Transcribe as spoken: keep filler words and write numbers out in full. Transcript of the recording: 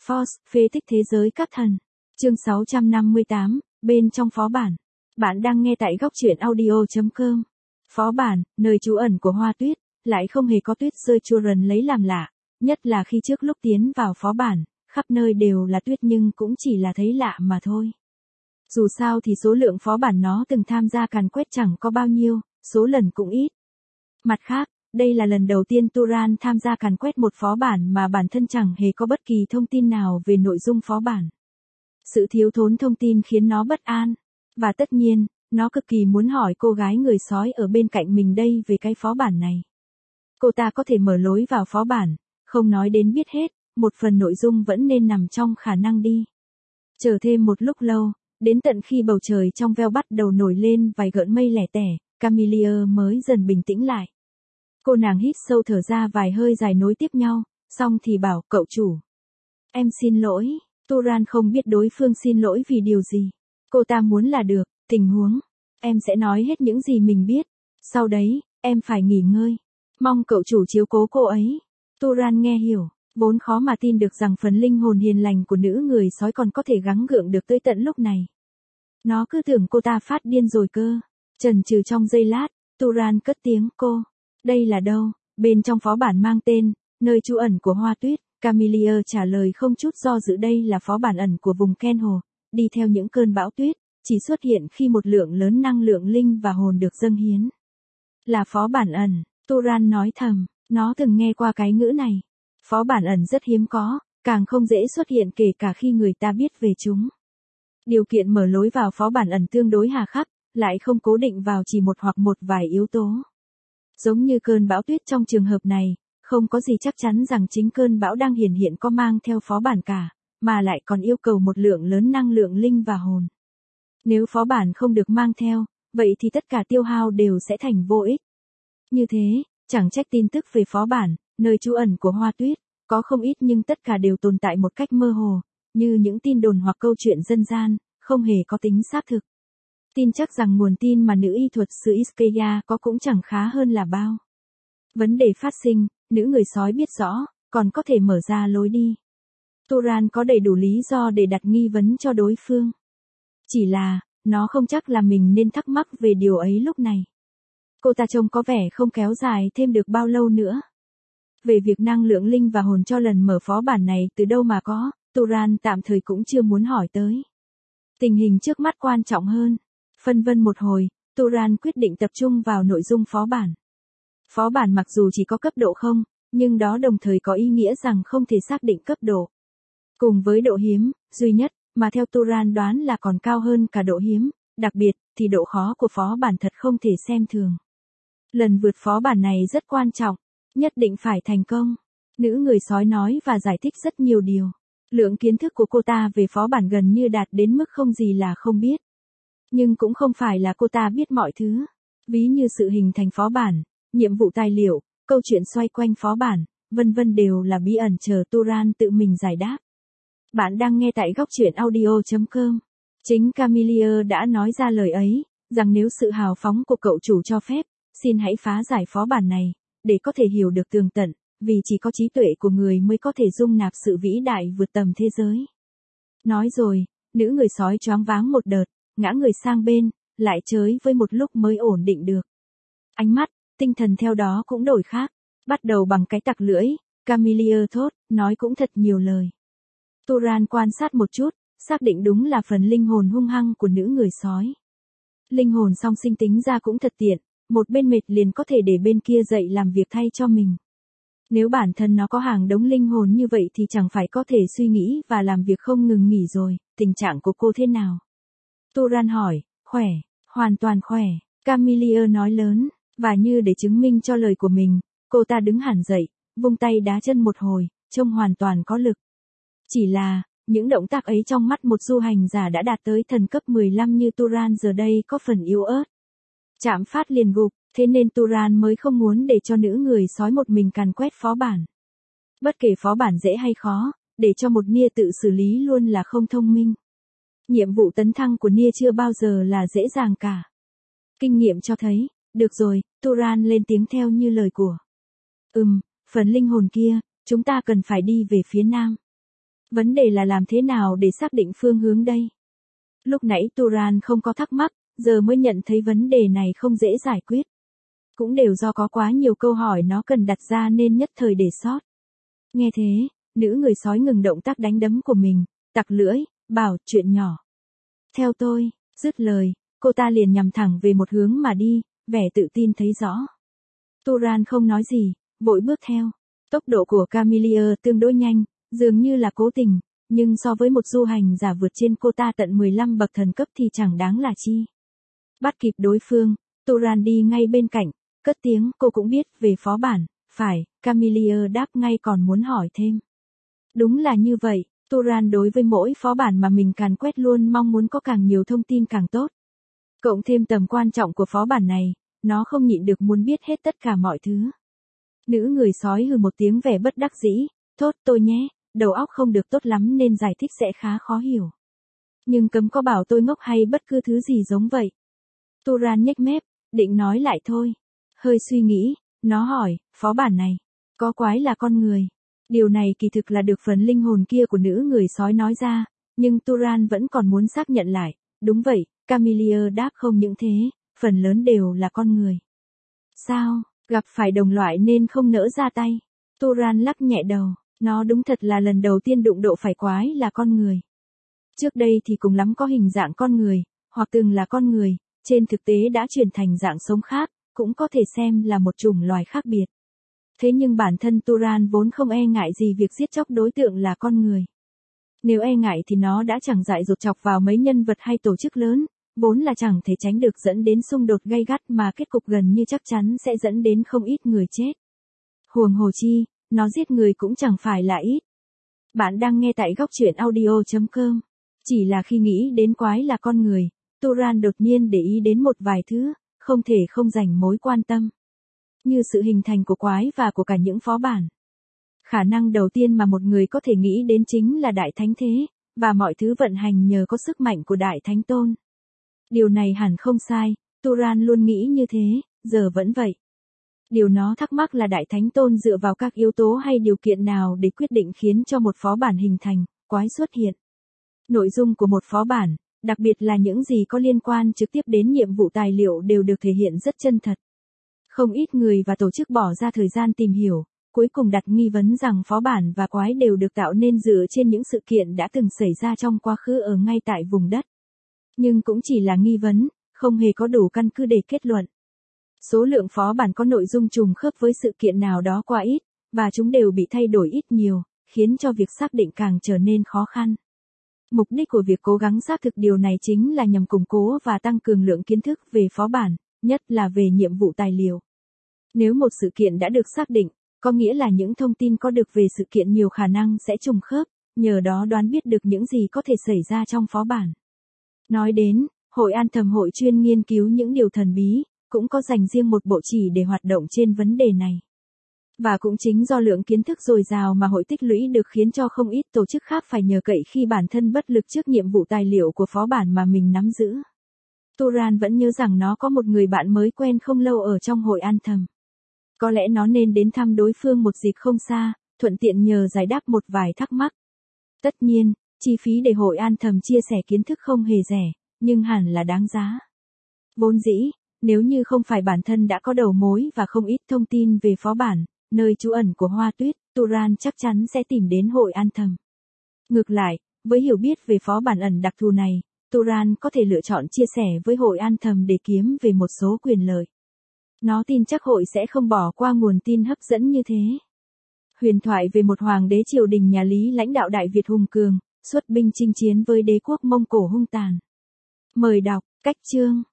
Force, phế tích thế giới các thần. Chương sáu trăm năm mươi tám, bên trong phó bản. Bạn đang nghe tại góc truyện audio chấm com. Phó bản, nơi trú ẩn của hoa tuyết, lại không hề có tuyết rơi Churan lấy làm lạ, nhất là khi trước lúc tiến vào phó bản, khắp nơi đều là tuyết nhưng cũng chỉ là thấy lạ mà thôi. Dù sao thì số lượng phó bản nó từng tham gia càn quét chẳng có bao nhiêu, số lần cũng ít. Mặt khác, đây là lần đầu tiên Turan tham gia càn quét một phó bản mà bản thân chẳng hề có bất kỳ thông tin nào về nội dung phó bản. Sự thiếu thốn thông tin khiến nó bất an. Và tất nhiên, nó cực kỳ muốn hỏi cô gái người sói ở bên cạnh mình đây về cái phó bản này. Cô ta có thể mở lối vào phó bản, không nói đến biết hết, một phần nội dung vẫn nên nằm trong khả năng đi. Chờ thêm một lúc lâu, đến tận khi bầu trời trong veo bắt đầu nổi lên vài gợn mây lẻ tẻ, Camellia mới dần bình tĩnh lại. Cô nàng hít sâu thở ra vài hơi dài nối tiếp nhau, xong thì bảo cậu chủ. Em xin lỗi, Turan không biết đối phương xin lỗi vì điều gì. Cô ta muốn là được, tình huống. Em sẽ nói hết những gì mình biết. Sau đấy, em phải nghỉ ngơi. Mong cậu chủ chiếu cố cô ấy. Turan nghe hiểu, vốn khó mà tin được rằng phần linh hồn hiền lành của nữ người sói còn có thể gắng gượng được tới tận lúc này. Nó cứ tưởng cô ta phát điên rồi cơ. Chần chừ trong giây lát, Turan cất tiếng cô. Đây là đâu? Bên trong phó bản mang tên, nơi trú ẩn của hoa tuyết. Camellia trả lời không chút do dự đây là phó bản ẩn của vùng Ken Hồ, đi theo những cơn bão tuyết, chỉ xuất hiện khi một lượng lớn năng lượng linh và hồn được dâng hiến. Là phó bản ẩn, Turan nói thầm, nó từng nghe qua cái ngữ này. Phó bản ẩn rất hiếm có, càng không dễ xuất hiện kể cả khi người ta biết về chúng. Điều kiện mở lối vào phó bản ẩn tương đối hà khắc, lại không cố định vào chỉ một hoặc một vài yếu tố. Giống như cơn bão tuyết trong trường hợp này, không có gì chắc chắn rằng chính cơn bão đang hiển hiện có mang theo phó bản cả, mà lại còn yêu cầu một lượng lớn năng lượng linh và hồn. Nếu phó bản không được mang theo, vậy thì tất cả tiêu hao đều sẽ thành vô ích. Như thế, chẳng trách tin tức về phó bản, nơi trú ẩn của hoa tuyết, có không ít nhưng tất cả đều tồn tại một cách mơ hồ, như những tin đồn hoặc câu chuyện dân gian, không hề có tính xác thực. Tin chắc rằng nguồn tin mà nữ y thuật sư Iskaya có cũng chẳng khá hơn là bao. Vấn đề phát sinh, nữ người sói biết rõ, còn có thể mở ra lối đi. Turan có đầy đủ lý do để đặt nghi vấn cho đối phương. Chỉ là, nó không chắc là mình nên thắc mắc về điều ấy lúc này. Cô ta trông có vẻ không kéo dài thêm được bao lâu nữa. Về việc năng lượng linh và hồn cho lần mở phó bản này từ đâu mà có, Turan tạm thời cũng chưa muốn hỏi tới. Tình hình trước mắt quan trọng hơn. Phân vân một hồi, Turan quyết định tập trung vào nội dung phó bản. Phó bản mặc dù chỉ có cấp độ không, nhưng đó đồng thời có ý nghĩa rằng không thể xác định cấp độ. Cùng với độ hiếm, duy nhất, mà theo Turan đoán là còn cao hơn cả độ hiếm, đặc biệt, thì độ khó của phó bản thật không thể xem thường. Lần vượt phó bản này rất quan trọng, nhất định phải thành công. Nữ người sói nói và giải thích rất nhiều điều. Lượng kiến thức của cô ta về phó bản gần như đạt đến mức không gì là không biết. Nhưng cũng không phải là cô ta biết mọi thứ. Ví như sự hình thành phó bản, nhiệm vụ tài liệu, câu chuyện xoay quanh phó bản, vân vân đều là bí ẩn chờ Turan tự mình giải đáp. Bạn đang nghe tại góc truyện audio chấm com. Chính Camellia đã nói ra lời ấy, rằng nếu sự hào phóng của cậu chủ cho phép, xin hãy phá giải phó bản này, để có thể hiểu được tường tận, vì chỉ có trí tuệ của người mới có thể dung nạp sự vĩ đại vượt tầm thế giới. Nói rồi, nữ người sói choáng váng một đợt, ngã người sang bên, lại chới với một lúc mới ổn định được. Ánh mắt, tinh thần theo đó cũng đổi khác, bắt đầu bằng cái tặc lưỡi, Camellia thốt, nói cũng thật nhiều lời. Turan quan sát một chút, xác định đúng là phần linh hồn hung hăng của nữ người sói. Linh hồn song sinh tính ra cũng thật tiện, một bên mệt liền có thể để bên kia dậy làm việc thay cho mình. Nếu bản thân nó có hàng đống linh hồn như vậy thì chẳng phải có thể suy nghĩ và làm việc không ngừng nghỉ rồi, tình trạng của cô thế nào? Turan hỏi, khỏe, hoàn toàn khỏe, Camellia nói lớn, và như để chứng minh cho lời của mình, cô ta đứng hẳn dậy, vung tay đá chân một hồi, trông hoàn toàn có lực. Chỉ là, những động tác ấy trong mắt một du hành giả đã đạt tới thần cấp mười lăm như Turan giờ đây có phần yếu ớt. Chạm phát liền gục, thế nên Turan mới không muốn để cho nữ người sói một mình càn quét phó bản. Bất kể phó bản dễ hay khó, để cho một Nia tự xử lý luôn là không thông minh. Nhiệm vụ tấn thăng của Nia chưa bao giờ là dễ dàng cả. Kinh nghiệm cho thấy, được rồi, Turan lên tiếng theo như lời của. Ừm, phần linh hồn kia, chúng ta cần phải đi về phía nam. Vấn đề là làm thế nào để xác định phương hướng đây? Lúc nãy Turan không có thắc mắc, giờ mới nhận thấy vấn đề này không dễ giải quyết. Cũng đều do có quá nhiều câu hỏi nó cần đặt ra nên nhất thời để sót. Nghe thế, nữ người sói ngừng động tác đánh đấm của mình, tặc lưỡi, bảo chuyện nhỏ. Theo tôi, dứt lời, cô ta liền nhằm thẳng về một hướng mà đi, vẻ tự tin thấy rõ. Turan không nói gì, vội bước theo. Tốc độ của Camelia tương đối nhanh, dường như là cố tình, nhưng so với một du hành giả vượt trên cô ta tận mười lăm bậc thần cấp thì chẳng đáng là chi. Bắt kịp đối phương, Turan đi ngay bên cạnh, cất tiếng cô cũng biết về phó bản, phải, Camelia đáp ngay còn muốn hỏi thêm. Đúng là như vậy, Turan đối với mỗi phó bản mà mình càn quét luôn mong muốn có càng nhiều thông tin càng tốt. Cộng thêm tầm quan trọng của phó bản này, nó không nhịn được muốn biết hết tất cả mọi thứ. Nữ người sói hừ một tiếng vẻ bất đắc dĩ, thốt tôi nhé, đầu óc không được tốt lắm nên giải thích sẽ khá khó hiểu. Nhưng cấm có bảo tôi ngốc hay bất cứ thứ gì giống vậy. Turan nhếch mép, định nói lại thôi. Hơi suy nghĩ, nó hỏi, phó bản này, có quái là con người. Điều này kỳ thực là được phần linh hồn kia của nữ người sói nói ra, nhưng Turan vẫn còn muốn xác nhận lại. Đúng vậy, Camelia đáp không những thế, phần lớn đều là con người. Sao, gặp phải đồng loại nên không nỡ ra tay. Turan lắc nhẹ đầu, nó đúng thật là lần đầu tiên đụng độ phải quái là con người. Trước đây thì cùng lắm có hình dạng con người, hoặc từng là con người, trên thực tế đã chuyển thành dạng sống khác, cũng có thể xem là một chủng loài khác biệt. Thế nhưng bản thân Turan vốn không e ngại gì việc giết chóc đối tượng là con người. Nếu e ngại thì nó đã chẳng dại dột chọc vào mấy nhân vật hay tổ chức lớn, vốn là chẳng thể tránh được dẫn đến xung đột gay gắt mà kết cục gần như chắc chắn sẽ dẫn đến không ít người chết. Huống hồ chi, nó giết người cũng chẳng phải là ít. Bạn đang nghe tại góc truyện audio chấm com. Chỉ là khi nghĩ đến quái là con người, Turan đột nhiên để ý đến một vài thứ, không thể không dành mối quan tâm. Như sự hình thành của quái và của cả những phó bản. Khả năng đầu tiên mà một người có thể nghĩ đến chính là Đại Thánh Thế, và mọi thứ vận hành nhờ có sức mạnh của Đại Thánh Tôn. Điều này hẳn không sai, Turan luôn nghĩ như thế, giờ vẫn vậy. Điều nó thắc mắc là Đại Thánh Tôn dựa vào các yếu tố hay điều kiện nào để quyết định khiến cho một phó bản hình thành, quái xuất hiện. Nội dung của một phó bản, đặc biệt là những gì có liên quan trực tiếp đến nhiệm vụ tài liệu đều được thể hiện rất chân thật. Không ít người và tổ chức bỏ ra thời gian tìm hiểu, cuối cùng đặt nghi vấn rằng phó bản và quái đều được tạo nên dựa trên những sự kiện đã từng xảy ra trong quá khứ ở ngay tại vùng đất. Nhưng cũng chỉ là nghi vấn, không hề có đủ căn cứ để kết luận. Số lượng phó bản có nội dung trùng khớp với sự kiện nào đó quá ít, và chúng đều bị thay đổi ít nhiều, khiến cho việc xác định càng trở nên khó khăn. Mục đích của việc cố gắng xác thực điều này chính là nhằm củng cố và tăng cường lượng kiến thức về phó bản, nhất là về nhiệm vụ tài liệu. Nếu một sự kiện đã được xác định, có nghĩa là những thông tin có được về sự kiện nhiều khả năng sẽ trùng khớp, nhờ đó đoán biết được những gì có thể xảy ra trong phó bản. Nói đến, Hội An Thầm Hội chuyên nghiên cứu những điều thần bí, cũng có dành riêng một bộ chỉ để hoạt động trên vấn đề này. Và cũng chính do lượng kiến thức dồi dào mà hội tích lũy được khiến cho không ít tổ chức khác phải nhờ cậy khi bản thân bất lực trước nhiệm vụ tài liệu của phó bản mà mình nắm giữ. Turan vẫn nhớ rằng nó có một người bạn mới quen không lâu ở trong Hội An Thầm. Có lẽ nó nên đến thăm đối phương một dịp không xa, thuận tiện nhờ giải đáp một vài thắc mắc. Tất nhiên, chi phí để Hội An Thầm chia sẻ kiến thức không hề rẻ, nhưng hẳn là đáng giá. Vốn dĩ, nếu như không phải bản thân đã có đầu mối và không ít thông tin về phó bản, nơi trú ẩn của Hoa Tuyết, Turan chắc chắn sẽ tìm đến Hội An Thầm. Ngược lại, với hiểu biết về phó bản ẩn đặc thù này, Turan có thể lựa chọn chia sẻ với Hội An Thầm để kiếm về một số quyền lợi. Nó tin chắc hội sẽ không bỏ qua nguồn tin hấp dẫn như thế. Huyền thoại về một hoàng đế triều đình nhà Lý lãnh đạo Đại Việt hùng cường, xuất binh chinh chiến với đế quốc Mông Cổ hung tàn. Mời đọc, cách chương.